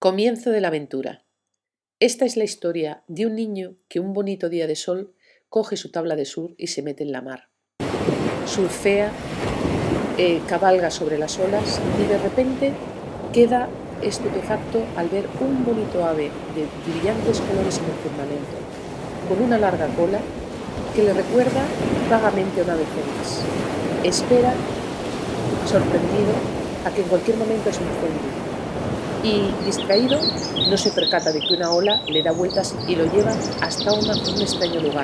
Comienzo de la aventura. Esta es la historia de un niño que un bonito día de sol coge su tabla de surf y se mete en la mar. Surfea, cabalga sobre las olas y de repente queda estupefacto al ver un bonito ave de brillantes colores en el firmamento, con una larga cola que le recuerda vagamente a una ave fénix. Espera, sorprendido, a que en cualquier momento se incendie. Y distraído, no se percata de que una ola le da vueltas y lo lleva hasta un extraño lugar.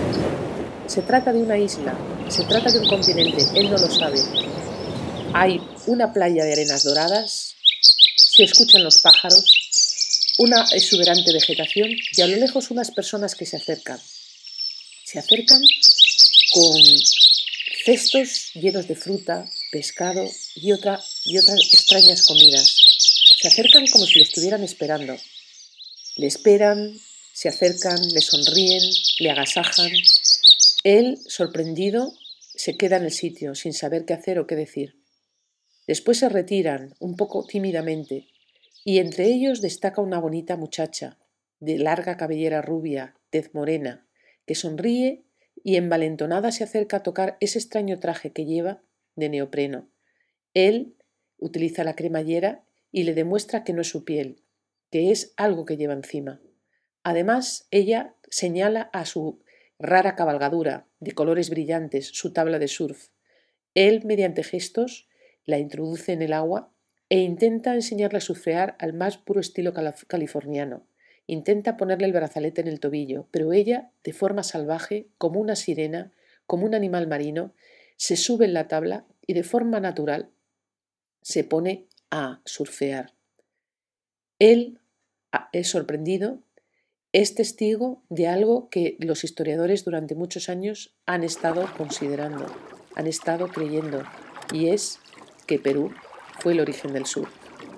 Se trata de una isla, se trata de un continente, él no lo sabe. Hay una playa de arenas doradas, se escuchan los pájaros, una exuberante vegetación y a lo lejos unas personas que se acercan. Se acercan con cestos llenos de fruta, pescado y otras extrañas comidas. Se acercan como si le estuvieran esperando. Le esperan, se acercan, le sonríen, le agasajan. Él, sorprendido, se queda en el sitio sin saber qué hacer o qué decir. Después se retiran, un poco tímidamente, y entre ellos destaca una bonita muchacha, de larga cabellera rubia, tez morena, que sonríe y envalentonada se acerca a tocar ese extraño traje que lleva de neopreno. Él utiliza la cremallera y le demuestra que no es su piel, que es algo que lleva encima. Además, ella señala a su rara cabalgadura de colores brillantes, su tabla de surf. Él, mediante gestos, la introduce en el agua e intenta enseñarle a surfear al más puro estilo californiano. Intenta ponerle el brazalete en el tobillo, pero ella, de forma salvaje, como una sirena, como un animal marino, se sube en la tabla y de forma natural se pone a surfear. Él es sorprendido, es testigo de algo que los historiadores durante muchos años han estado considerando, han estado creyendo, y es que Perú fue el origen del sur.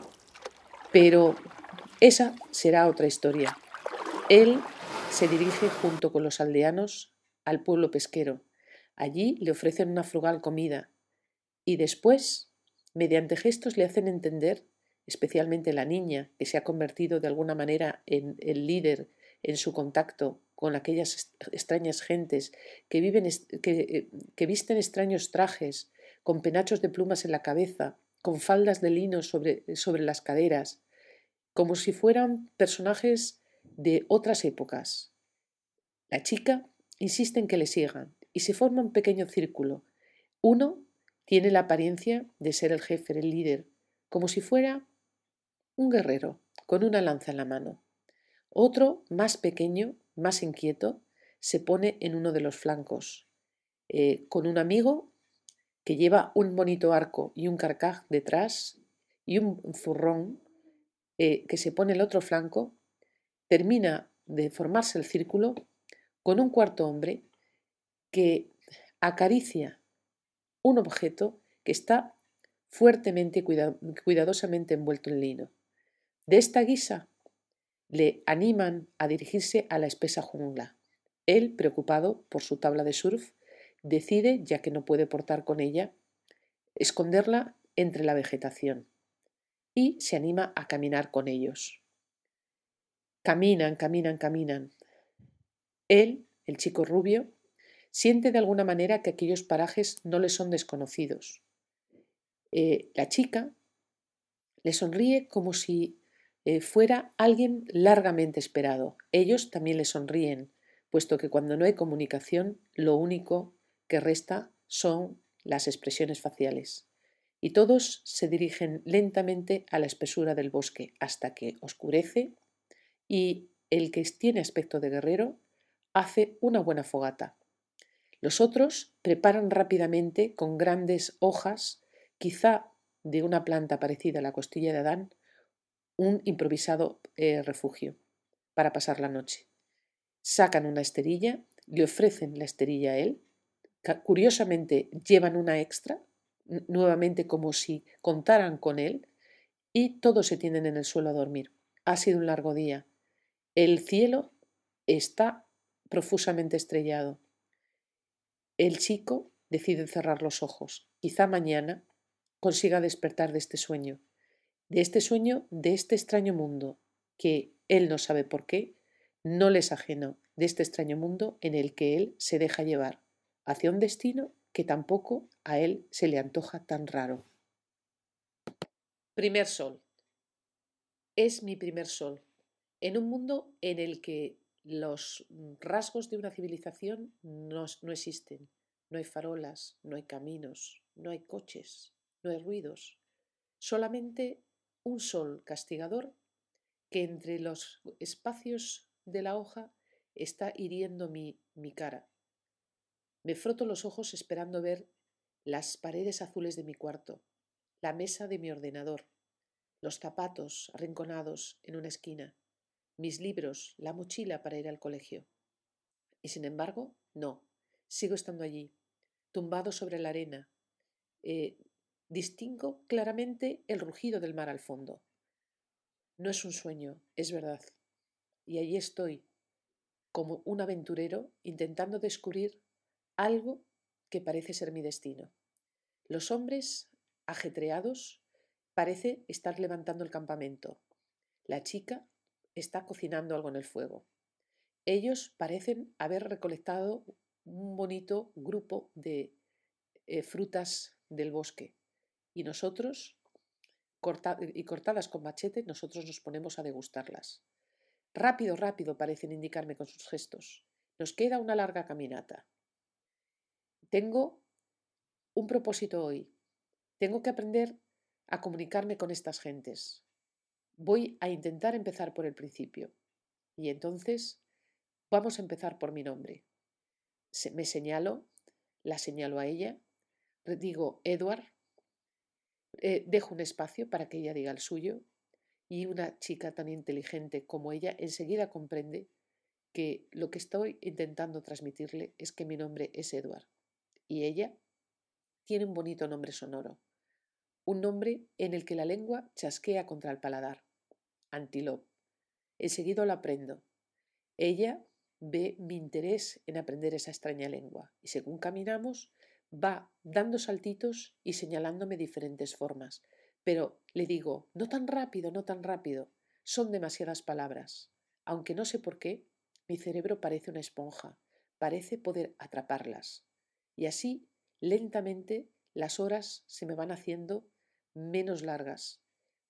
Pero esa será otra historia. Él se dirige junto con los aldeanos al pueblo pesquero. Allí le ofrecen una frugal comida y después, mediante gestos, le hacen entender, especialmente la niña, que se ha convertido de alguna manera en el líder en su contacto con aquellas extrañas gentes que visten extraños trajes, con penachos de plumas en la cabeza, con faldas de lino sobre las caderas, como si fueran personajes de otras épocas. La chica insiste en que le sigan y se forma un pequeño círculo. Uno tiene la apariencia de ser el jefe, el líder, como si fuera un guerrero con una lanza en la mano. Otro, más pequeño, más inquieto, se pone en uno de los flancos, con un amigo que lleva un bonito arco y un carcaj detrás y un zurrón que se pone el otro flanco. Termina de formarse el círculo con un cuarto hombre que acaricia un objeto que está fuertemente y cuidadosamente envuelto en lino. De esta guisa le animan a dirigirse a la espesa jungla. Él, preocupado por su tabla de surf, decide, ya que no puede portar con ella, esconderla entre la vegetación y se anima a caminar con ellos. Caminan, caminan, caminan. Él, el chico rubio, siente de alguna manera que aquellos parajes no le son desconocidos. La chica le sonríe como si fuera alguien largamente esperado. Ellos también le sonríen, puesto que cuando no hay comunicación, lo único que resta son las expresiones faciales. Y todos se dirigen lentamente a la espesura del bosque hasta que oscurece y el que tiene aspecto de guerrero hace una buena fogata. Los otros preparan rápidamente con grandes hojas, quizá de una planta parecida a la costilla de Adán, un improvisado refugio para pasar la noche. Sacan una esterilla, le ofrecen la esterilla a él, curiosamente llevan una extra, nuevamente como si contaran con él, y todos se tienden en el suelo a dormir. Ha sido un largo día. El cielo está profusamente estrellado. El chico decide cerrar los ojos. Quizá mañana consiga despertar de este sueño. de este sueño, de este extraño mundo, que él no sabe por qué, no le es ajeno, de este extraño mundo en el que él se deja llevar hacia un destino que tampoco a él se le antoja tan raro. Primer sol. Es mi primer sol, en un mundo en el que los rasgos de una civilización no existen. No hay farolas, no hay caminos, no hay coches, no hay ruidos. Solamente un sol castigador que entre los espacios de la hoja está hiriendo mi cara. Me froto los ojos esperando ver las paredes azules de mi cuarto, la mesa de mi ordenador, los zapatos arrinconados en una esquina, mis libros, la mochila para ir al colegio. Y sin embargo, no, sigo estando allí, tumbado sobre la arena. Distingo claramente el rugido del mar al fondo. No es un sueño, es verdad. Y allí estoy, como un aventurero, intentando descubrir algo que parece ser mi destino. Los hombres, ajetreados, parece estar levantando el campamento. La chica está cocinando algo en el fuego. Ellos parecen haber recolectado un bonito grupo de frutas del bosque y nosotros, cortadas con machete, nosotros nos ponemos a degustarlas. Rápido, rápido, parecen indicarme con sus gestos. Nos queda una larga caminata. Tengo un propósito hoy. Tengo que aprender a comunicarme con estas gentes. Voy a intentar empezar por el principio. Y entonces vamos a empezar por mi nombre. Me señalo, la señalo a ella, digo Edward, dejo un espacio para que ella diga el suyo y una chica tan inteligente como ella enseguida comprende que lo que estoy intentando transmitirle es que mi nombre es Edward y ella tiene un bonito nombre sonoro, un nombre en el que la lengua chasquea contra el paladar, Antelope. Enseguida lo aprendo. Ella ve mi interés en aprender esa extraña lengua y según caminamos va dando saltitos y señalándome diferentes formas. Pero le digo, no tan rápido, no tan rápido, son demasiadas palabras. Aunque no sé por qué, mi cerebro parece una esponja, parece poder atraparlas. Y así, lentamente, las horas se me van haciendo menos largas.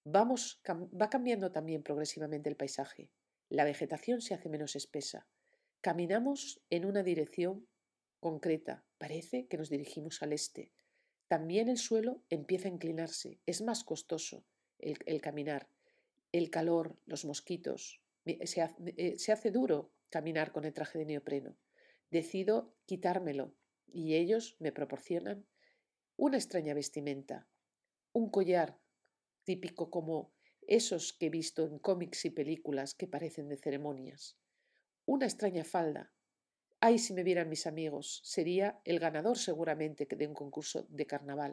Va cambiando también progresivamente el paisaje. La vegetación se hace menos espesa. Caminamos en una dirección concreta. Parece que nos dirigimos al este. También el suelo empieza a inclinarse. Es más costoso el caminar. El calor, los mosquitos. Se hace duro caminar con el traje de neopreno. Decido quitármelo y ellos me proporcionan una extraña vestimenta, un collar típico como esos que he visto en cómics y películas que parecen de ceremonias, una extraña falda. Ay, si me vieran mis amigos, sería el ganador seguramente de un concurso de carnaval.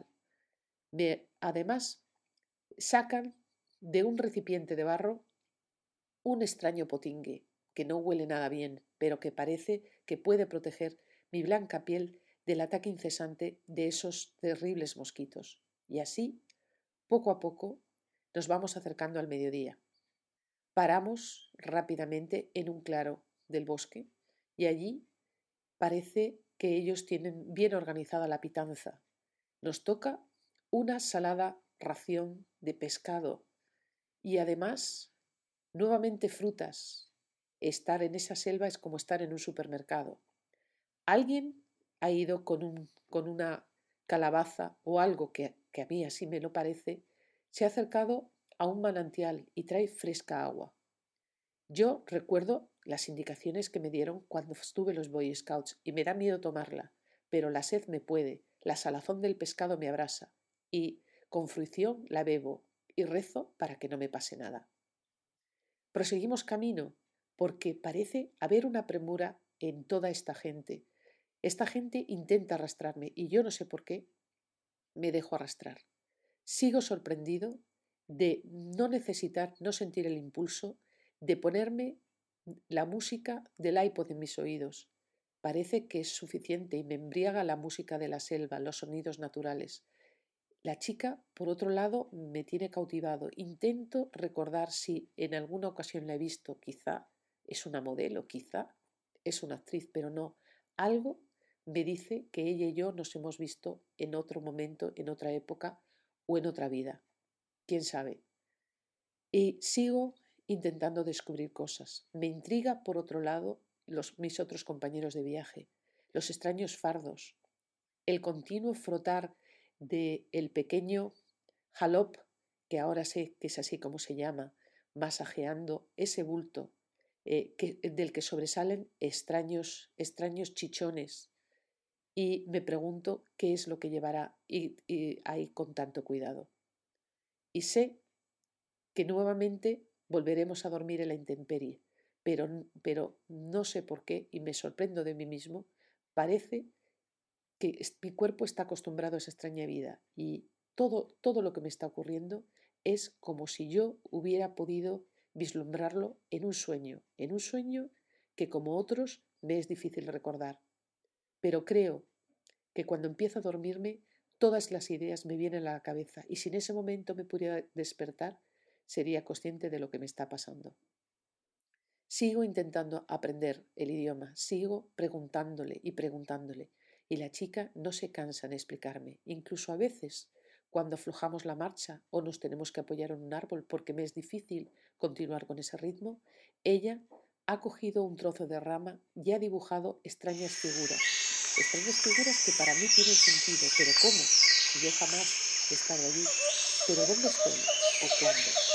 Además, sacan de un recipiente de barro un extraño potingue que no huele nada bien, pero que parece que puede proteger mi blanca piel del ataque incesante de esos terribles mosquitos. Y así, poco a poco, nos vamos acercando al mediodía. Paramos rápidamente en un claro del bosque y allí parece que ellos tienen bien organizada la pitanza. Nos toca una salada ración de pescado y además nuevamente frutas. Estar en esa selva es como estar en un supermercado. Alguien ha ido con una calabaza o algo que a mí así me lo parece, se ha acercado a un manantial y trae fresca agua. Yo recuerdo las indicaciones que me dieron cuando estuve en los Boy Scouts y me da miedo tomarla, pero la sed me puede, la salazón del pescado me abrasa y, con fruición, la bebo y rezo para que no me pase nada. Proseguimos camino porque parece haber una premura en toda esta gente. Esta gente intenta arrastrarme y yo no sé por qué me dejo arrastrar. Sigo sorprendido de no necesitar, no sentir el impulso de ponerme la música del iPod en mis oídos. Parece que es suficiente y me embriaga la música de la selva, los sonidos naturales. La chica, por otro lado, me tiene cautivado. Intento recordar si en alguna ocasión la he visto, quizá es una modelo, quizá es una actriz, pero no. Algo me dice que ella y yo nos hemos visto en otro momento, en otra época o en otra vida. ¿Quién sabe? Y sigo intentando descubrir cosas. Me intriga, por otro lado, mis otros compañeros de viaje, los extraños fardos, el continuo frotar del pequeño jalop, que ahora sé que es así como se llama, masajeando ese bulto del que sobresalen extraños chichones. Y me pregunto qué es lo que llevará ahí con tanto cuidado. Y sé que nuevamente volveremos a dormir en la intemperie, pero no sé por qué, y me sorprendo de mí mismo, parece que mi cuerpo está acostumbrado a esa extraña vida y todo lo que me está ocurriendo es como si yo hubiera podido vislumbrarlo en un sueño que como otros me es difícil recordar. Pero creo que cuando empiezo a dormirme todas las ideas me vienen a la cabeza y si en ese momento me pudiera despertar sería consciente de lo que me está pasando. Sigo intentando aprender el idioma, sigo preguntándole y la chica no se cansa en explicarme. Incluso a veces, cuando aflojamos la marcha o nos tenemos que apoyar en un árbol porque me es difícil continuar con ese ritmo, ella ha cogido un trozo de rama y ha dibujado extrañas figuras que para mí tienen sentido. ¿Pero cómo? Si yo jamás he estado allí. ¿Pero dónde estoy? ¿O cuándo?